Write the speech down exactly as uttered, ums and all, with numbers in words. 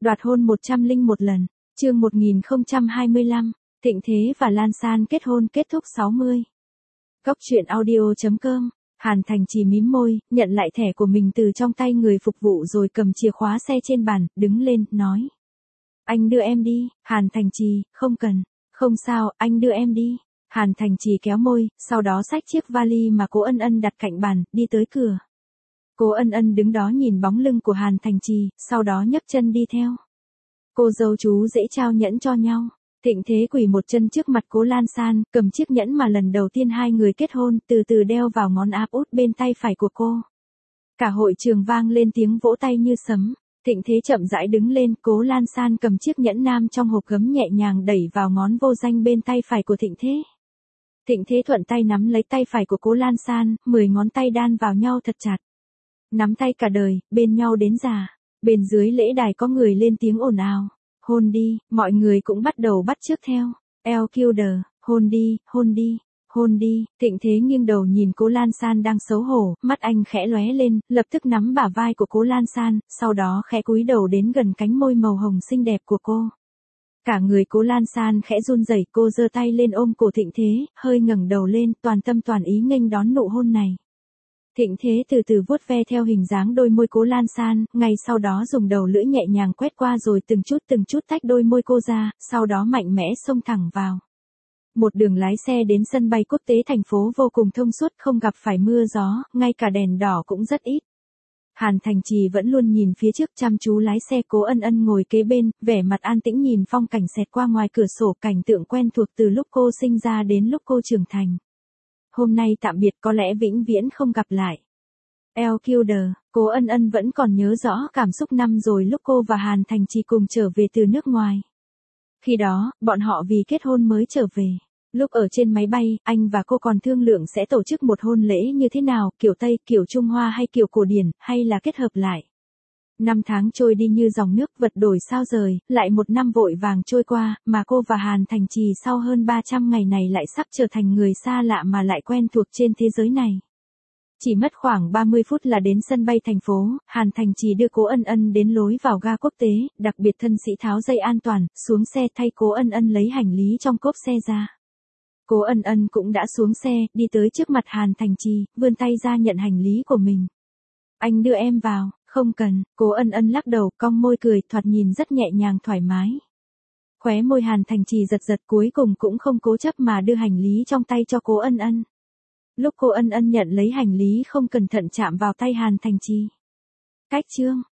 Đoạt hôn một trăm lẻ một lần, chương một nghìn không trăm hai mươi lăm, Thịnh Thế và Lan San kết hôn kết thúc sáu mươi. Góc truyện audio chấm com, Hàn Thành Trì mím môi, nhận lại thẻ của mình từ trong tay người phục vụ rồi cầm chìa khóa xe trên bàn, đứng lên, nói. Anh đưa em đi, Hàn Thành Trì, không cần, không sao, anh đưa em đi. Hàn Thành Trì kéo môi, sau đó xách chiếc vali mà Cố Ân Ân đặt cạnh bàn, đi tới cửa. Cố Ân Ân đứng đó nhìn bóng lưng của Hàn Thành Trì, sau đó nhấc chân đi theo. Cô dâu chú rể trao nhẫn cho nhau. Thịnh Thế quỳ một chân trước mặt Cố Lan San, cầm chiếc nhẫn mà lần đầu tiên hai người kết hôn, từ từ đeo vào ngón áp út bên tay phải của cô. Cả hội trường vang lên tiếng vỗ tay như sấm. Thịnh Thế chậm rãi đứng lên, Cố Lan San cầm chiếc nhẫn nam trong hộp gấm nhẹ nhàng đẩy vào ngón vô danh bên tay phải của Thịnh Thế. Thịnh Thế thuận tay nắm lấy tay phải của Cố Lan San, mười ngón tay đan vào nhau thật chặt. Nắm tay cả đời, bên nhau đến già. Bên dưới lễ đài có người lên tiếng ồn ào. Hôn đi, mọi người cũng bắt đầu bắt chước theo. El Kilder, hôn đi, hôn đi, hôn đi. Thịnh Thế nghiêng đầu nhìn Cố Lan San đang xấu hổ, mắt anh khẽ lóe lên, lập tức nắm bả vai của Cố Lan San, sau đó khẽ cúi đầu đến gần cánh môi màu hồng xinh đẹp của cô. Cả người Cố Lan San khẽ run rẩy, cô giơ tay lên ôm cổ Thịnh Thế, hơi ngẩng đầu lên, toàn tâm toàn ý nghênh đón nụ hôn này. Thịnh Thế từ từ vuốt ve theo hình dáng đôi môi Cố Lan San, ngay sau đó dùng đầu lưỡi nhẹ nhàng quét qua rồi từng chút từng chút tách đôi môi cô ra, sau đó mạnh mẽ xông thẳng vào. Một đường lái xe đến sân bay quốc tế thành phố vô cùng thông suốt, không gặp phải mưa gió, ngay cả đèn đỏ cũng rất ít. Hàn Thành Trì vẫn luôn nhìn phía trước chăm chú lái xe, Cố Ân Ân ngồi kế bên, vẻ mặt an tĩnh nhìn phong cảnh xẹt qua ngoài cửa sổ, cảnh tượng quen thuộc từ lúc cô sinh ra đến lúc cô trưởng thành. Hôm nay tạm biệt, có lẽ vĩnh viễn không gặp lại. El Kilder, Cố Ân Ân vẫn còn nhớ rõ cảm xúc năm rồi lúc cô và Hàn Thành Trì cùng trở về từ nước ngoài. Khi đó, bọn họ vì kết hôn mới trở về. Lúc ở trên máy bay, anh và cô còn thương lượng sẽ tổ chức một hôn lễ như thế nào, kiểu Tây, kiểu Trung Hoa hay kiểu cổ điển, hay là kết hợp lại. Năm tháng trôi đi như dòng nước, vật đổi sao rời, lại một năm vội vàng trôi qua, mà cô và Hàn Thành Trì sau hơn ba trăm ngày này lại sắp trở thành người xa lạ mà lại quen thuộc trên thế giới này. Chỉ mất khoảng ba mươi phút là đến sân bay thành phố, Hàn Thành Trì đưa Cố Ân Ân đến lối vào ga quốc tế, đặc biệt thân sĩ tháo dây an toàn, xuống xe thay Cố Ân Ân lấy hành lý trong cốp xe ra. Cố Ân Ân cũng đã xuống xe, đi tới trước mặt Hàn Thành Trì, vươn tay ra nhận hành lý của mình. Anh đưa em vào. Không cần, Cố Ân Ân lắc đầu, cong môi cười, thoạt nhìn rất nhẹ nhàng thoải mái. Khóe môi Hàn Thành Trì giật giật, cuối cùng cũng không cố chấp mà đưa hành lý trong tay cho Cố Ân Ân. Lúc Cố Ân Ân nhận lấy hành lý không cẩn thận chạm vào tay Hàn Thành Trì. Cách chương,